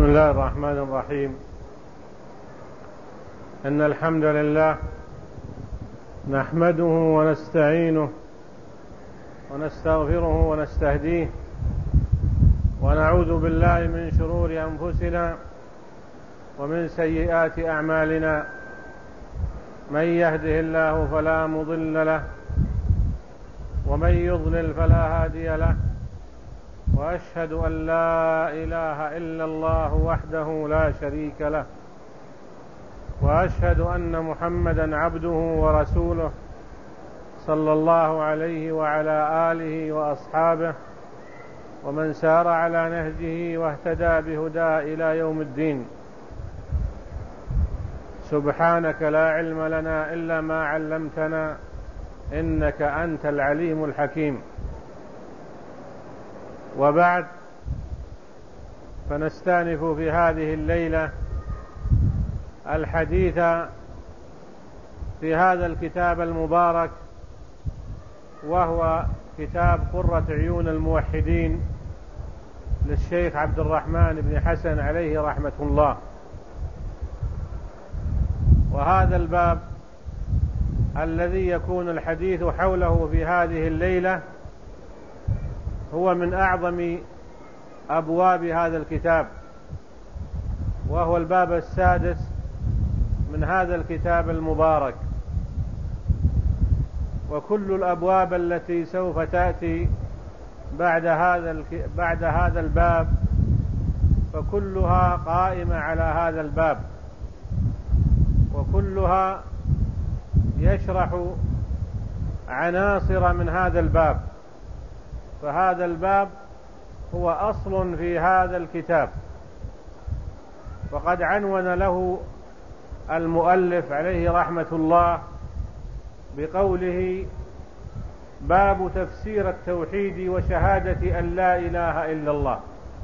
الله الرحمن الرحيم. إن الحمد لله نحمده ونستعينه ونستغفره ونستهديه، ونعوذ بالله من شرور أنفسنا ومن سيئات أعمالنا. من يهده الله فلا مضل له، ومن يضلل فلا هادي له، وأشهد أن لا إله إلا الله وحده لا شريك له، وأشهد أن محمدا عبده ورسوله صلى الله عليه وعلى آله وأصحابه ومن سار على نهجه واهتدى بهداه إلى يوم الدين. سبحانك لا علم لنا إلا ما علمتنا، إنك أنت العليم الحكيم. وبعد، فنستأنف في هذه الليلة الحديث في هذا الكتاب المبارك، وهو كتاب قرة عيون الموحدين للشيخ عبد الرحمن بن حسن عليه رحمة الله. وهذا الباب الذي يكون الحديث حوله في هذه الليلة هو من أعظم أبواب هذا الكتاب، وهو الباب السادس من هذا الكتاب المبارك. وكل الأبواب التي سوف تأتي بعد هذا الباب فكلها قائمة على هذا الباب، وكلها يشرح عناصر من هذا الباب. فهذا الباب هو أصل في هذا الكتاب، وقد عنون له المؤلف عليه رحمة الله بقوله: باب تفسير التوحيد وشهادة أن لا إله إلا الله.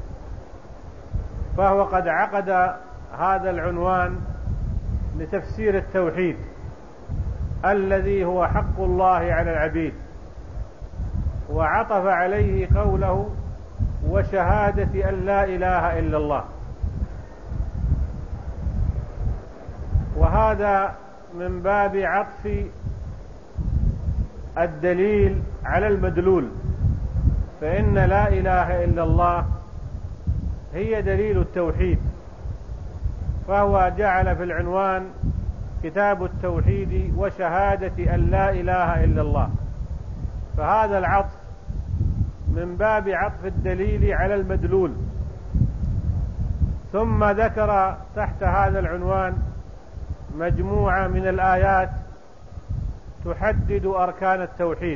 فهو قد عقد هذا العنوان لتفسير التوحيد الذي هو حق الله على العبيد، وعطف عليه قوله: وشهادة أن لا إله إلا الله. وهذا من باب عطف الدليل على المدلول، فإن لا إله إلا الله هي دليل التوحيد، فهو جعل في العنوان كتاب التوحيد وشهادة أن لا إله إلا الله. فهذا العطف من باب عطف الدليل على المدلول. ثم ذكر تحت هذا العنوان مجموعة من الآيات تحدد أركان التوحيد.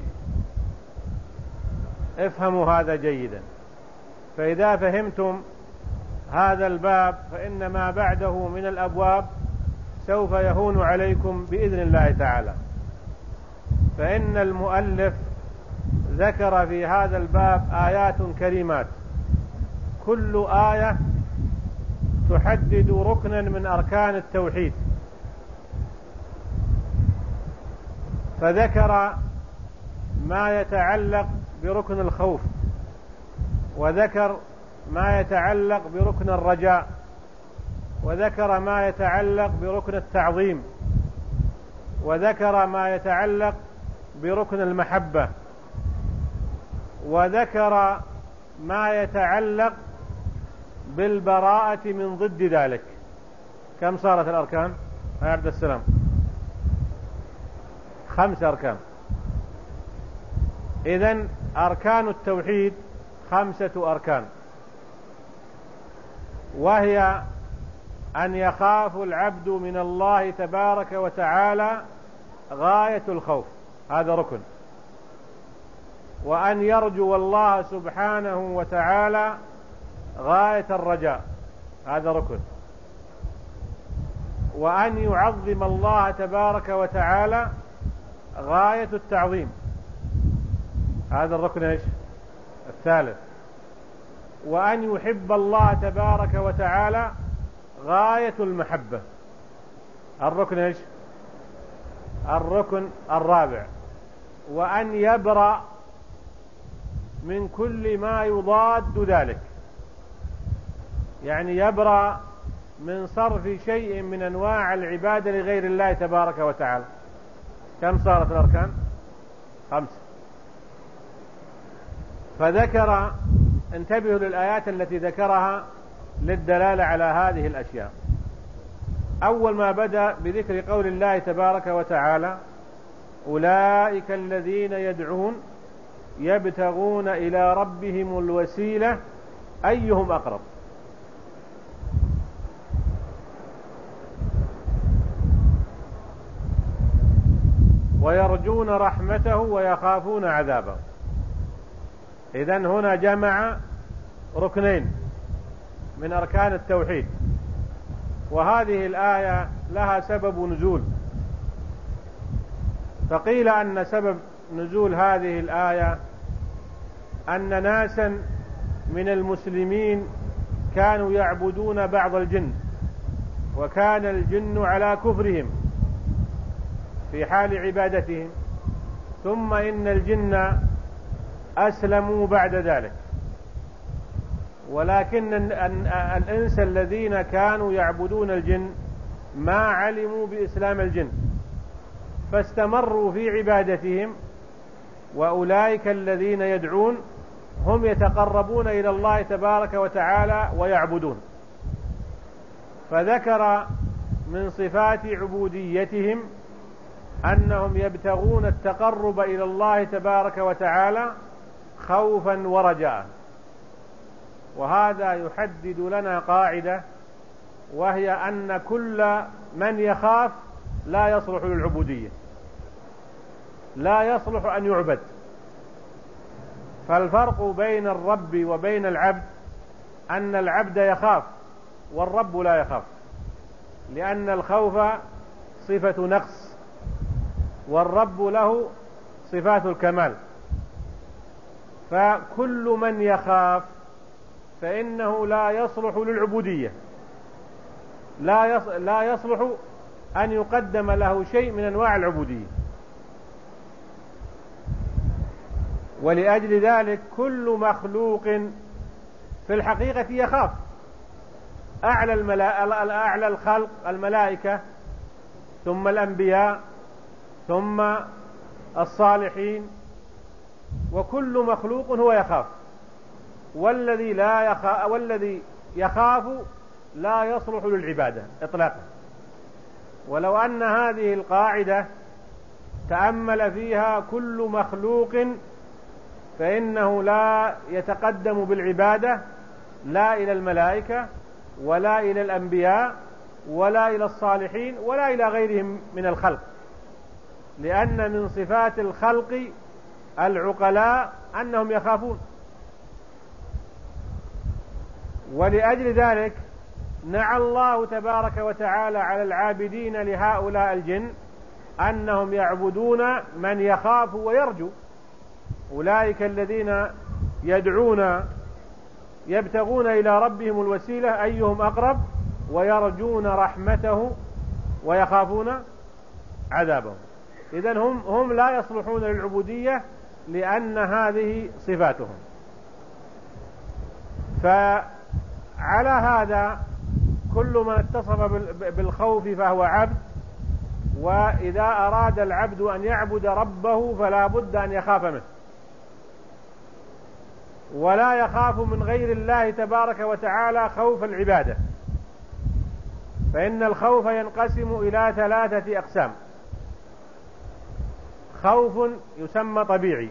افهموا هذا جيدا، فإذا فهمتم هذا الباب فإن ما بعده من الأبواب سوف يهون عليكم بإذن الله تعالى. فإن المؤلف ذكر في هذا الباب آيات كريمات، كل آية تحدد ركنا من أركان التوحيد. فذكر ما يتعلق بركن الخوف، وذكر ما يتعلق بركن الرجاء، وذكر ما يتعلق بركن التعظيم، وذكر ما يتعلق بركن المحبة، وذكر ما يتعلق بالبراءة من ضد ذلك. كم صارت الأركان يا عبد السلام؟ 5 أركان. إذن أركان التوحيد 5 أركان، وهي أن يخاف العبد من الله تبارك وتعالى غاية الخوف، هذا ركن. وأن يرجو الله سبحانه وتعالى غاية الرجاء، هذا ركن. وأن يعظم الله تبارك وتعالى غاية التعظيم، هذا الركن ايش؟ الثالث. وأن يحب الله تبارك وتعالى غاية المحبة، الركن ايش؟ الركن الرابع. وأن يبرأ من كل ما يضاد ذلك، يعني يبرأ من صرف شيء من أنواع العبادة لغير الله تبارك وتعالى. كم صارت الأركان؟ 5. فذكر، انتبهوا للآيات التي ذكرها للدلالة على هذه الأشياء. أول ما بدأ بذكر قول الله تبارك وتعالى: أولئك الذين يدعون يبتغون إلى ربهم الوسيلة أيهم أقرب. ويرجون رحمته ويخافون عذابه. إذن هنا جمع ركنين من أركان التوحيد. وهذه الآية لها سبب نزول، فقيل أن سبب نزول هذه الآية أن ناسا من المسلمين كانوا يعبدون بعض الجن، وكان الجن على كفرهم في حال عبادتهم، ثم إن الجن أسلموا بعد ذلك، ولكن الإنس الذين كانوا يعبدون الجن ما علموا بإسلام الجن فاستمروا في عبادتهم. وأولئك الذين يدعون هم يتقربون إلى الله تبارك وتعالى ويعبدون. فذكر من صفات عبوديتهم أنهم يبتغون التقرب إلى الله تبارك وتعالى خوفا ورجاء. وهذا يحدد لنا قاعدة، وهي أن كل من يخاف لا يصلح للعبودية، لا يصلح أن يعبد. فالفرق بين الرب وبين العبد أن العبد يخاف والرب لا يخاف، لأن الخوف صفة نقص والرب له صفات الكمال. فكل من يخاف فإنه لا يصلح للعبودية، لا يصلح أن يقدم له شيء من أنواع العبودية. ولأجل ذلك كل مخلوق في الحقيقة يخاف. أعلى الخلق الملائكة، ثم الأنبياء، ثم الصالحين، وكل مخلوق هو يخاف. والذي يخاف لا يصلح للعبادة إطلاقا. ولو أن هذه القاعدة تأمل فيها كل مخلوق فإنه لا يتقدم بالعبادة لا إلى الملائكة ولا إلى الأنبياء ولا إلى الصالحين ولا إلى غيرهم من الخلق، لأن من صفات الخلق العقلاء أنهم يخافون. ولأجل ذلك نعى الله تبارك وتعالى على العابدين لهؤلاء الجن أنهم يعبدون من يخاف ويرجو. أولئك الذين يدعون يبتغون إلى ربهم الوسيلة أيهم أقرب ويرجون رحمته ويخافون عذابه. إذن هم لا يصلحون للعبودية لأن هذه صفاتهم. فعلى هذا كل من اتصف بالخوف فهو عبد، وإذا أراد العبد أن يعبد ربه فلا بد أن يخاف منه، ولا يخاف من غير الله تبارك وتعالى خوف العبادة. فإن الخوف ينقسم إلى 3 أقسام: خوف يسمى طبيعي،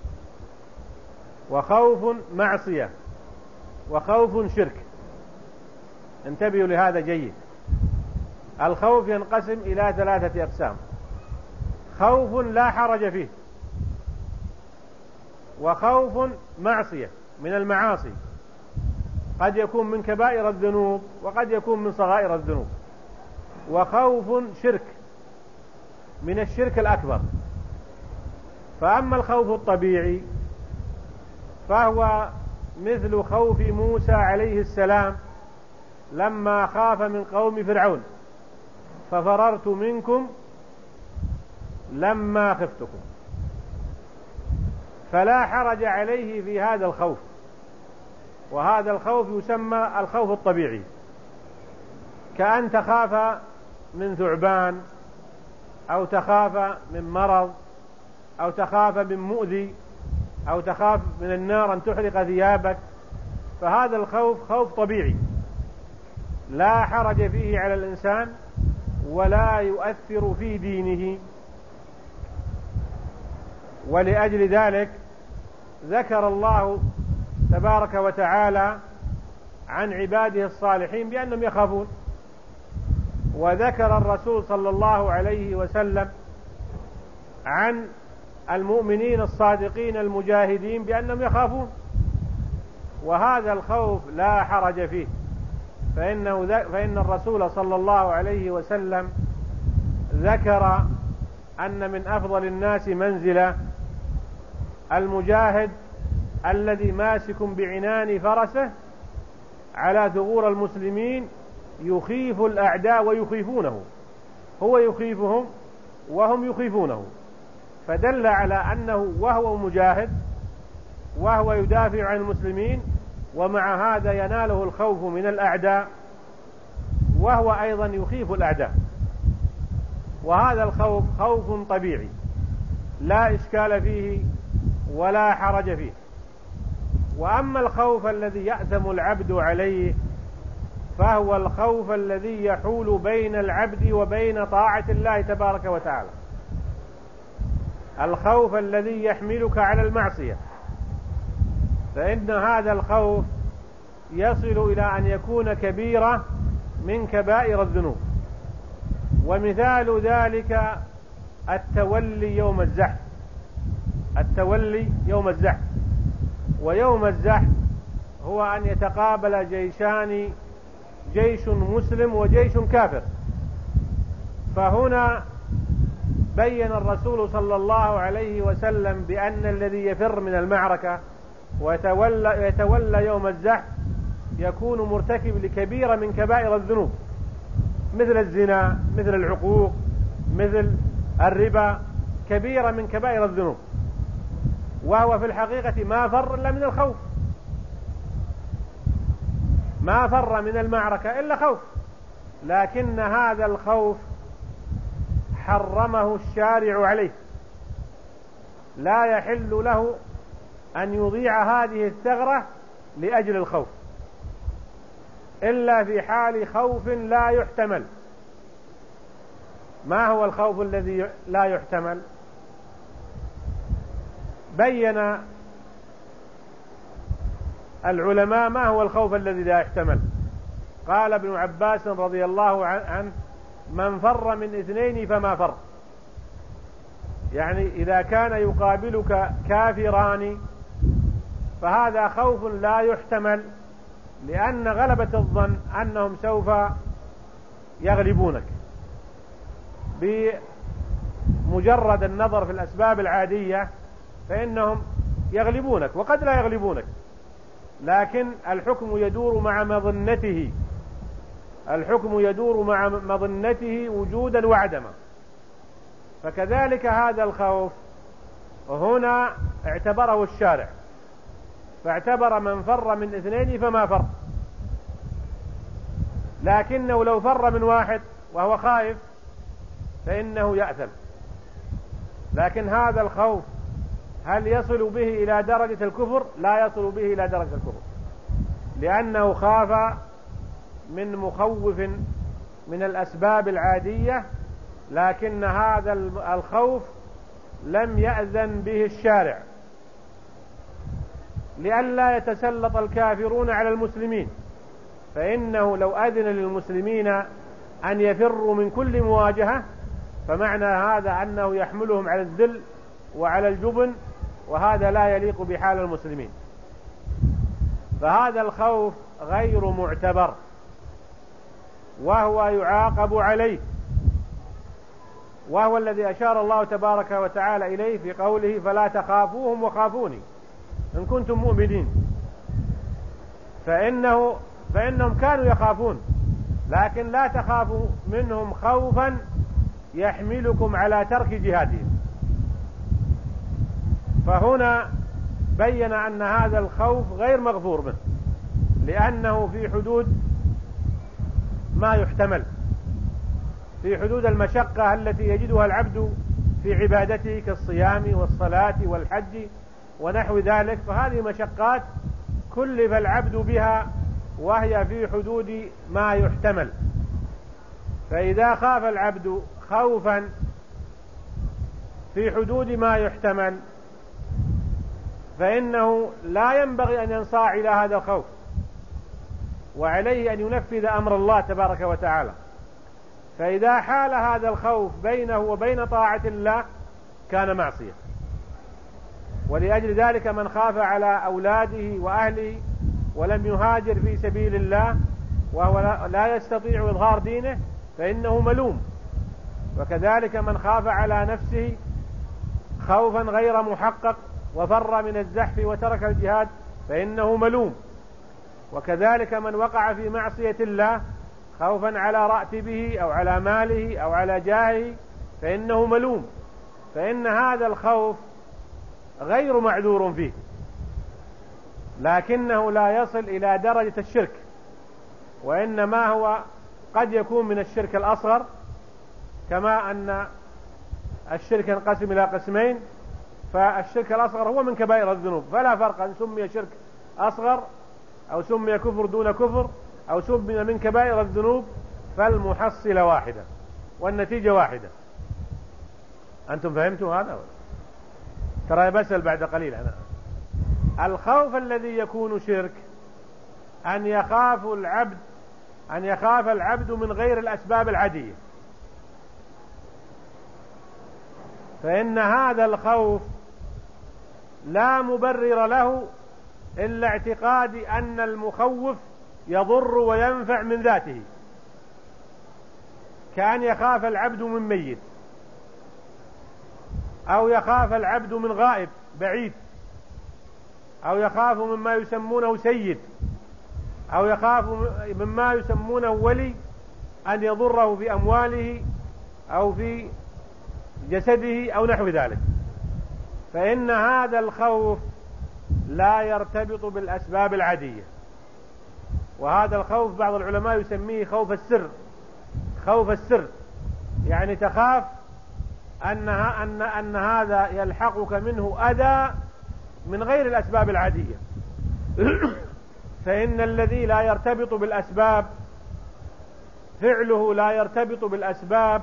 وخوف معصية، وخوف شرك. انتبهوا لهذا جيد. الخوف ينقسم إلى 3 أقسام: خوف لا حرج فيه، وخوف معصية من المعاصي، قد يكون من كبائر الذنوب وقد يكون من صغائر الذنوب، وخوف شرك من الشرك الأكبر. فأما الخوف الطبيعي فهو مثل خوف موسى عليه السلام لما خاف من قوم فرعون: ففررت منكم لما خفتكم. فلا حرج عليه في هذا الخوف، وهذا الخوف يسمى الخوف الطبيعي، كأن تخاف من ثعبان، أو تخاف من مرض، أو تخاف من مؤذي، أو تخاف من النار أن تحرق ثيابك. فهذا الخوف خوف طبيعي لا حرج فيه على الإنسان ولا يؤثر في دينه. ولأجل ذلك ذكر الله تبارك وتعالى عن عباده الصالحين بأنهم يخافون، وذكر الرسول صلى الله عليه وسلم عن المؤمنين الصادقين المجاهدين بأنهم يخافون. وهذا الخوف لا حرج فيه، فإن الرسول صلى الله عليه وسلم ذكر أن من أفضل الناس منزلة المجاهد الذي ماسك بعنان فرسه على ثغور المسلمين يخيف الأعداء ويخيفونه، هو يخيفهم وهم يخيفونه، فدل على أنه وهو مجاهد وهو يدافع عن المسلمين، ومع هذا يناله الخوف من الأعداء، وهو أيضا يخيف الأعداء. وهذا الخوف خوف طبيعي لا إشكال فيه ولا حرج فيه. وأما الخوف الذي يأثم العبد عليه فهو الخوف الذي يحول بين العبد وبين طاعة الله تبارك وتعالى، الخوف الذي يحملك على المعصية، فإن هذا الخوف يصل إلى أن يكون كبيرة من كبائر الذنوب. ومثال ذلك التولي يوم الزحف، التولي يوم الزحف. ويوم الزحف هو أن يتقابل جيشان، جيش مسلم وجيش كافر. فهنا بين الرسول صلى الله عليه وسلم بأن الذي يفر من المعركة ويتولى يوم الزحف يكون مرتكب لكبيرة من كبائر الذنوب، مثل الزنا، مثل العقوق، مثل الربا، كبيرة من كبائر الذنوب. وهو في الحقيقة ما فر إلا من الخوف، ما فر من المعركة إلا خوف، لكن هذا الخوف حرمه الشارع عليه، لا يحل له أن يضيع هذه الثغرة لأجل الخوف إلا في حال خوف لا يحتمل. ما هو الخوف الذي لا يحتمل؟ بين العلماء ما هو الخوف الذي لا يحتمل. قال ابن عباس رضي الله عنه: من فر من اثنين فما فر. يعني إذا كان يقابلك كافران فهذا خوف لا يحتمل، لأن غلبة الظن أنهم سوف يغلبونك بمجرد النظر في الأسباب العادية، فإنهم يغلبونك وقد لا يغلبونك، لكن الحكم يدور مع مظنته، الحكم يدور مع مظنته وجودا وعدما. فكذلك هذا الخوف هنا اعتبره الشارع، فاعتبر من فر من اثنين فما فر، لكنه لو فر من واحد وهو خائف فإنه يأثم. لكن هذا الخوف هل يصل به إلى درجة الكفر؟ لا يصل به إلى درجة الكفر، لأنه خاف من مخوف من الأسباب العادية، لكن هذا الخوف لم يأذن به الشارع لئلا يتسلط الكافرون على المسلمين، فإنه لو أذن للمسلمين أن يفروا من كل مواجهة فمعنى هذا أنه يحملهم على الذل وعلى الجبن، وهذا لا يليق بحال المسلمين. فهذا الخوف غير معتبر وهو يعاقب عليه، وهو الذي أشار الله تبارك وتعالى إليه في قوله: فلا تخافوهم وخافوني إن كنتم مؤمنين. فإنهم كانوا يخافون، لكن لا تخافوا منهم خوفا يحملكم على ترك جهادهم. فهنا بين أن هذا الخوف غير مغفور منه، لأنه في حدود ما يحتمل، في حدود المشقة التي يجدها العبد في عبادته كالصيام والصلاة والحج ونحو ذلك، فهذه مشقات كلف العبد بها وهي في حدود ما يحتمل. فإذا خاف العبد خوفا في حدود ما يحتمل فإنه لا ينبغي أن ينصاع إلى هذا الخوف، وعليه أن ينفذ أمر الله تبارك وتعالى. فإذا حال هذا الخوف بينه وبين طاعة الله كان معصية. ولأجل ذلك من خاف على أولاده وأهله ولم يهاجر في سبيل الله وهو لا يستطيع إظهار دينه فإنه ملوم. وكذلك من خاف على نفسه خوفا غير محقق وفر من الزحف وترك الجهاد فإنه ملوم. وكذلك من وقع في معصية الله خوفا على راتبه أو على ماله أو على جاهه فإنه ملوم. فإن هذا الخوف غير معذور فيه، لكنه لا يصل إلى درجة الشرك، وإنما هو قد يكون من الشرك الأصغر، كما أن الشرك ينقسم إلى قسمين، فالشرك الأصغر هو من كبائر الذنوب، فلا فرق أن سمي شرك أصغر أو سمي كفر دون كفر أو سمي من كبائر الذنوب، فالمحصلة واحدة والنتيجة واحدة. أنتم فهمتوا هذا؟ ترى بسأل بعد قليل أنا. الخوف الذي يكون شرك أن يخاف العبد من غير الأسباب العادية، فإن هذا الخوف لا مبرر له إلا اعتقاد أن المخوف يضر وينفع من ذاته، كأن يخاف العبد من ميت، أو يخاف العبد من غائب بعيد، أو يخاف مما يسمونه سيد، أو يخاف مما يسمونه ولي أن يضره في أمواله أو في جسده أو نحو ذلك. فإن هذا الخوف لا يرتبط بالأسباب العادية، وهذا الخوف بعض العلماء يسميه خوف السر. خوف السر يعني تخاف أن هذا يلحقك منه أذى من غير الأسباب العادية. فإن الذي لا يرتبط بالأسباب فعله لا يرتبط بالأسباب،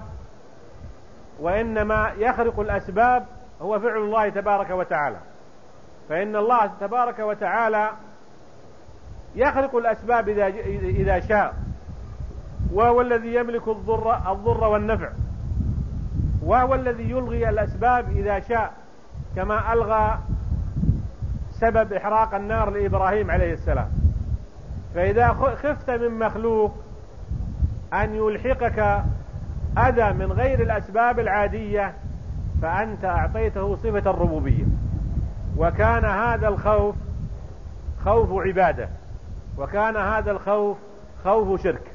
وإنما يخرق الأسباب هو فعل الله تبارك وتعالى. فإن الله تبارك وتعالى يخرق الأسباب إذا شاء، وهو الذي يملك الضر والنفع، وهو الذي يلغي الأسباب إذا شاء، كما ألغى سبب إحراق النار لإبراهيم عليه السلام. فإذا خفت من مخلوق أن يلحقك أذى من غير الأسباب العادية فأنت أعطيته صفة الربوبية، وكان هذا الخوف خوف عبادة، وكان هذا الخوف خوف شرك.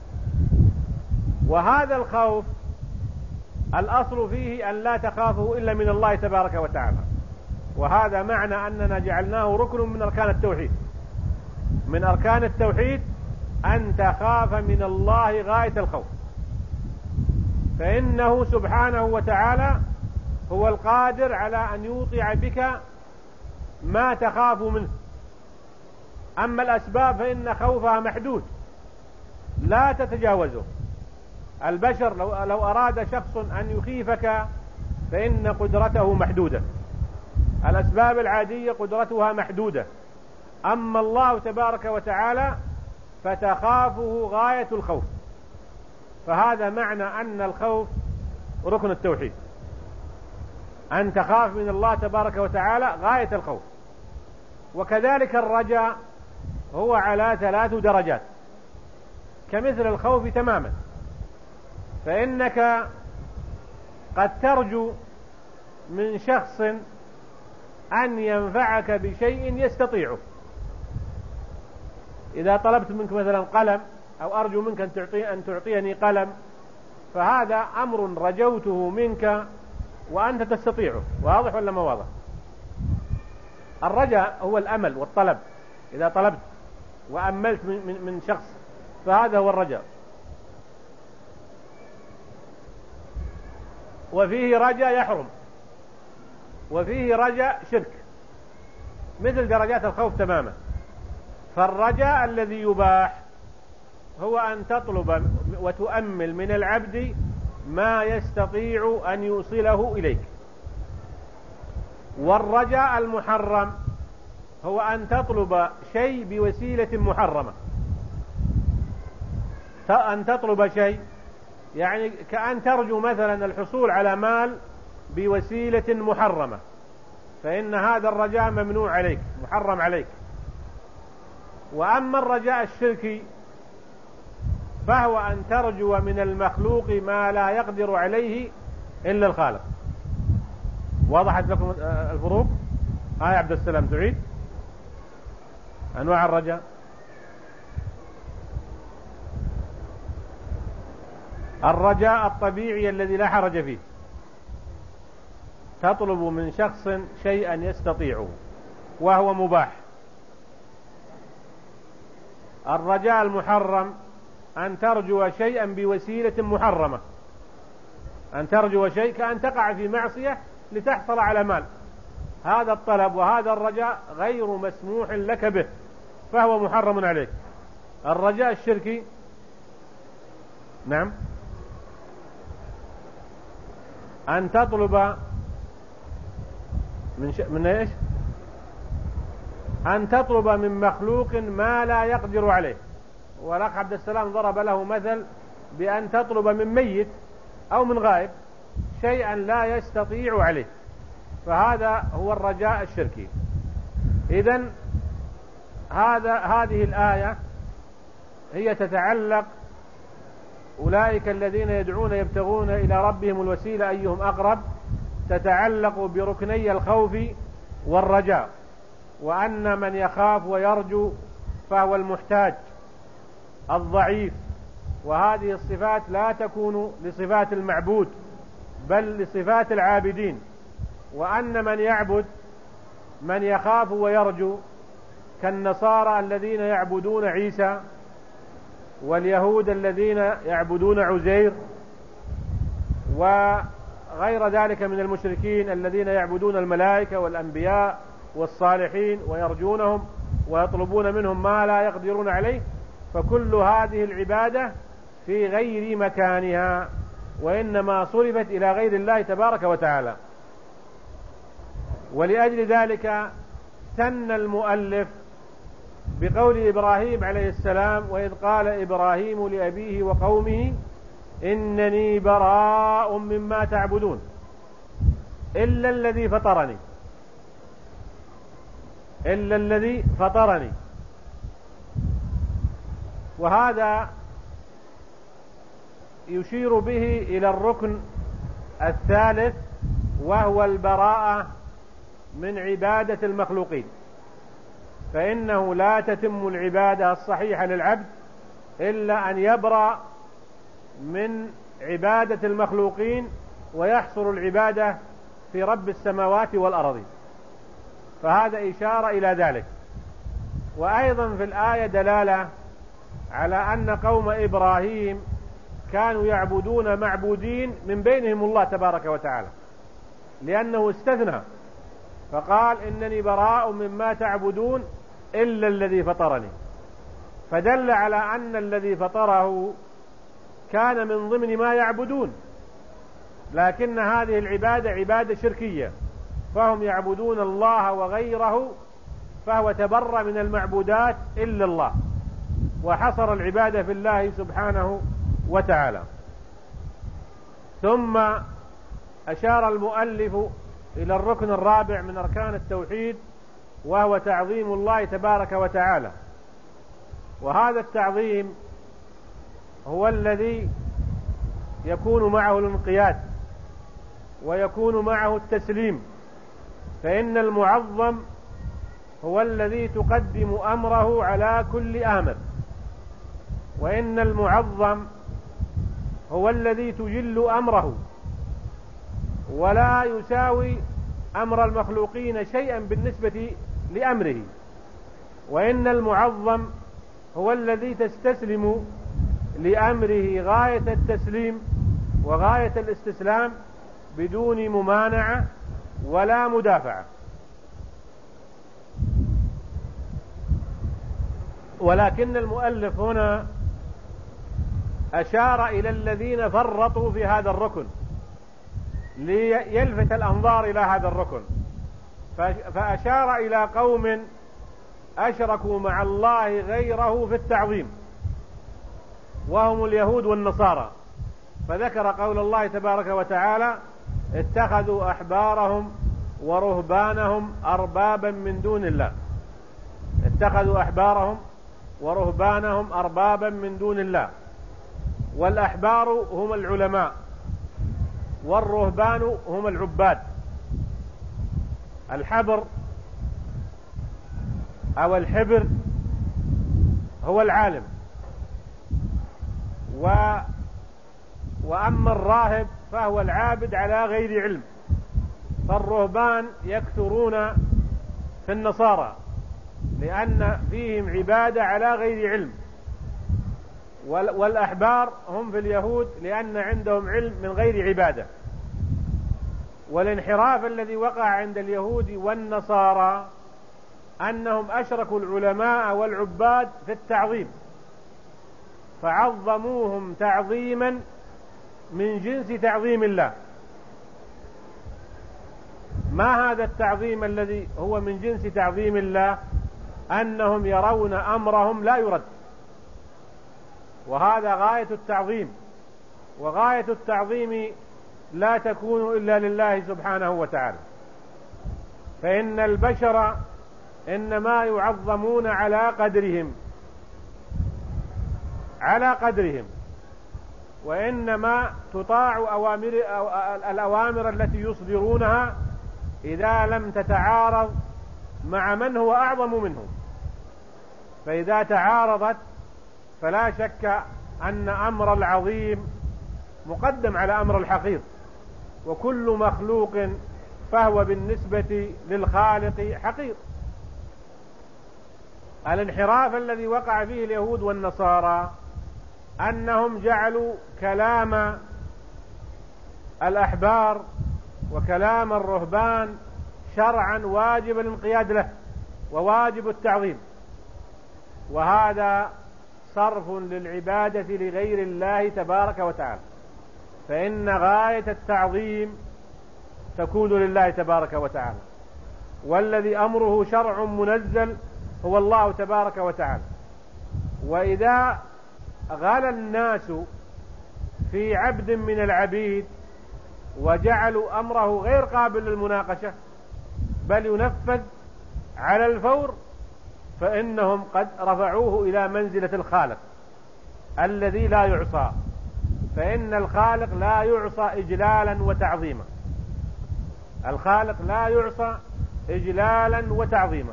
وهذا الخوف الأصل فيه أن لا تخافه إلا من الله تبارك وتعالى، وهذا معنى أننا جعلناه ركن من أركان التوحيد. من أركان التوحيد أن تخاف من الله غاية الخوف، فإنه سبحانه وتعالى هو القادر على أن يوقع بك ما تخاف منه. أما الأسباب فإن خوفها محدود لا تتجاوزه. البشر لو أراد شخص أن يخيفك فإن قدرته محدودة، الأسباب العادية قدرتها محدودة. أما الله تبارك وتعالى فتخافه غاية الخوف. فهذا معنى أن الخوف ركن التوحيد، أن تخاف من الله تبارك وتعالى غاية الخوف. وكذلك الرجاء هو على 3 درجات كمثل الخوف تماما. فإنك قد ترجو من شخص أن ينفعك بشيء يستطيعه. إذا طلبت منك مثلا قلم أو أرجو منك أن تعطيني قلم، فهذا أمر رجوته منك وأنت تستطيعه. واضح ولا ما واضح؟ الرجاء هو الأمل والطلب إذا طلبت، وأملت من شخص، فهذا هو الرجاء. وفيه رجاء يحرم، وفيه رجاء شرك، مثل درجات الخوف تماما. فالرجاء الذي يباح هو أن تطلب وتؤمل من العبد ما يستطيع أن يوصله إليك. والرجاء المحرم هو أن تطلب شيء بوسيلة محرمة. أن تطلب شيء يعني كأن ترجو مثلا الحصول على مال بوسيلة محرمة، فإن هذا الرجاء ممنوع عليك، محرم عليك. وأما الرجاء الشركي فهو أن ترجو من المخلوق ما لا يقدر عليه إلا الخالق. وضحت لكم الفروق؟ يا عبد السلام تعيد أنواع الرجاء. الرجاء الطبيعي الذي لا حرج فيه، تطلب من شخص شيئا يستطيعه وهو مباح. الرجاء المحرم أن ترجو شيئا بوسيلة محرمة، أن ترجو شيء كأن تقع في معصية لتحصل على مال. هذا الطلب وهذا الرجاء غير مسموح لك به، فهو محرم عليك. الرجاء الشركي نعم أن تطلب من إيش؟ أن تطلب من مخلوق ما لا يقدر عليه. والأخ عبد السلام ضرب له مثل بأن تطلب من ميت أو من غائب شيئا لا يستطيع عليه، فهذا هو الرجاء الشركي. إذن هذه الآية هي تتعلق أولئك الذين يدعون يبتغون إلى ربهم الوسيلة أيهم أقرب، تتعلق بركني الخوف والرجاء، وأن من يخاف ويرجو فهو المحتاج الضعيف، وهذه الصفات لا تكون لصفات المعبود بل لصفات العابدين. وأن من يعبد من يخاف ويرجو كالنصارى الذين يعبدون عيسى، واليهود الذين يعبدون عزير، وغير ذلك من المشركين الذين يعبدون الملائكة والأنبياء والصالحين ويرجونهم ويطلبون منهم ما لا يقدرون عليه. فكل هذه العبادة في غير مكانها، وإنما صرفت إلى غير الله تبارك وتعالى. ولأجل ذلك ثنى المؤلف بقول إبراهيم عليه السلام: وإذ قال إبراهيم لأبيه وقومه إنني براء مما تعبدون إلا الذي فطرني، إلا الذي فطرني. وهذا يشير به إلى الركن الثالث، وهو البراءة من عبادة المخلوقين. فإنه لا تتم العبادة الصحيحة للعبد إلا أن يبرأ من عبادة المخلوقين، ويحصر العبادة في رب السماوات والأرض. فهذا إشارة إلى ذلك. وأيضا في الآية دلالة على أن قوم إبراهيم كانوا يعبدون معبودين من بينهم الله تبارك وتعالى، لأنه استثنى فقال: إنني براء مما تعبدون إلا الذي فطرني. فدل على أن الذي فطره كان من ضمن ما يعبدون، لكن هذه العبادة عبادة شركية، فهم يعبدون الله وغيره، فهو تبرأ من المعبودات إلا الله، وحصر العبادة في الله سبحانه وتعالى. ثم أشار المؤلف إلى الركن الرابع من أركان التوحيد، وهو تعظيم الله تبارك وتعالى. وهذا التعظيم هو الذي يكون معه الانقياد ويكون معه التسليم. فإن المعظم هو الذي تقدم أمره على كل آمر، وإن المعظم هو الذي تجل أمره ولا يساوي أمر المخلوقين شيئا بالنسبة لأمره. وإن المعظم هو الذي تستسلم لأمره غاية التسليم وغاية الاستسلام بدون ممانعة ولا مدافعة. ولكن المؤلف هنا أشار إلى الذين فرطوا في هذا الركن ليلفت الأنظار إلى هذا الركن، فأشار إلى قوم أشركوا مع الله غيره في التعظيم، وهم اليهود والنصارى، فذكر قول الله تبارك وتعالى: اتخذوا أحبارهم ورهبانهم أربابا من دون الله. اتخذوا أحبارهم ورهبانهم أربابا من دون الله، والأحبار هم العلماء والرهبان هم العباد. الحبر أو الحبر هو العالم، وأما الراهب فهو العابد على غير علم. فالرهبان يكثرون في النصارى لأن فيهم عبادة على غير علم، والأحبار هم في اليهود لأن عندهم علم من غير عبادة. والانحراف الذي وقع عند اليهود والنصارى أنهم أشركوا العلماء والعباد في التعظيم، فعظموهم تعظيما من جنس تعظيم الله. ما هذا التعظيم الذي هو من جنس تعظيم الله؟ أنهم يرون أمرهم لا يرد، وهذا غاية التعظيم، وغاية التعظيم لا تكون إلا لله سبحانه وتعالى. فإن البشر إنما يعظمون على قدرهم، وإنما تطاع الأوامر التي يصدرونها إذا لم تتعارض مع من هو أعظم منهم. فإذا تعارضت فلا شك أن أمر العظيم مقدم على أمر الحقير، وكل مخلوق فهو بالنسبة للخالق حقير. الانحراف الذي وقع فيه اليهود والنصارى أنهم جعلوا كلام الأحبار وكلام الرهبان شرعا واجب الانقياد له وواجب التعظيم، وهذا صرف للعبادة لغير الله تبارك وتعالى. فإن غاية التعظيم تكون لله تبارك وتعالى، والذي أمره شرع منزل هو الله تبارك وتعالى. وإذا غلا الناس في عبد من العبيد وجعلوا أمره غير قابل للمناقشة بل ينفذ على الفور، فإنهم قد رفعوه إلى منزلة الخالق الذي لا يعصى. فإن الخالق لا يعصى إجلالا وتعظيما، الخالق لا يعصى إجلالا وتعظيما.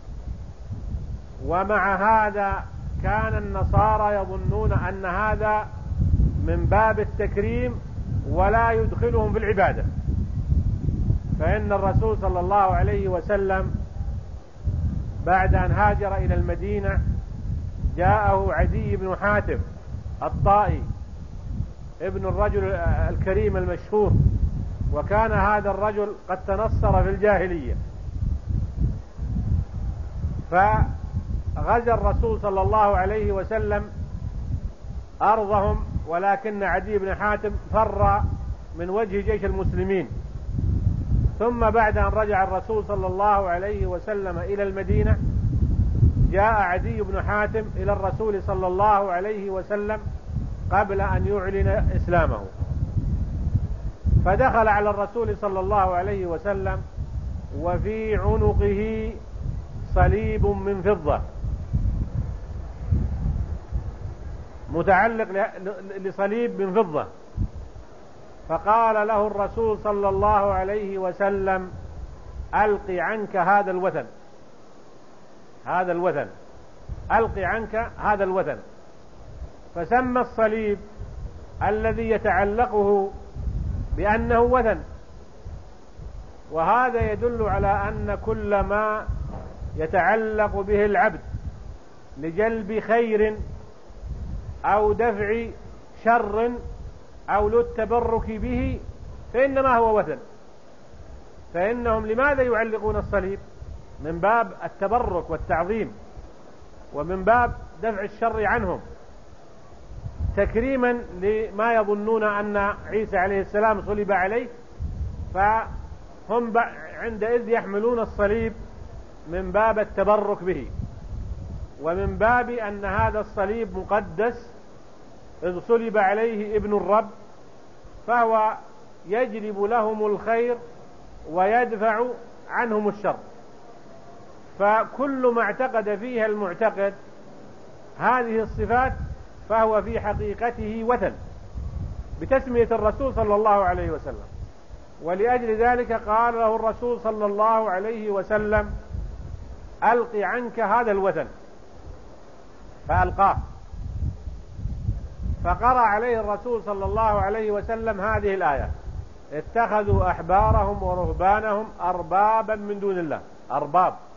ومع هذا كان النصارى يظنون أن هذا من باب التكريم ولا يدخلهم في العبادة. فإن الرسول صلى الله عليه وسلم بعد أن هاجر إلى المدينة جاءه عدي بن حاتم الطائي ابن الرجل الكريم المشهور، وكان هذا الرجل قد تنصر في الجاهلية، فغزا الرسول صلى الله عليه وسلم أرضهم، ولكن عدي بن حاتم فر من وجه جيش المسلمين. ثم بعد أن رجع الرسول صلى الله عليه وسلم إلى المدينة جاء عدي بن حاتم إلى الرسول صلى الله عليه وسلم قبل أن يعلن إسلامه، فدخل على الرسول صلى الله عليه وسلم وفي عنقه صليب من فضة متعلق لصليب من فضة، فقال له الرسول صلى الله عليه وسلم: ألق عنك هذا الوثن، ألق عنك هذا الوثن. فسمى الصليب الذي يتعلقه بأنه وثن، وهذا يدل على أن كل ما يتعلق به العبد لجلب خير أو دفع شر أو للتبرك به فإنما هو وثن. فإنهم لماذا يعلقون الصليب؟ من باب التبرك والتعظيم، ومن باب دفع الشر عنهم، تكريما لما يظنون أن عيسى عليه السلام صلب عليه، فهم عندئذ يحملون الصليب من باب التبرك به، ومن باب أن هذا الصليب مقدس إذ صلب عليه ابن الرب، فهو يجلب لهم الخير ويدفع عنهم الشر. فكل ما اعتقد فيها المعتقد هذه الصفات فهو في حقيقته وثن بتسمية الرسول صلى الله عليه وسلم. ولأجل ذلك قال له الرسول صلى الله عليه وسلم: ألق عنك هذا الوثن، فألقاه. فقرأ عليه الرسول صلى الله عليه وسلم هذه الآية: اتخذوا أحبارهم ورهبانهم أربابا من دون الله. أرباب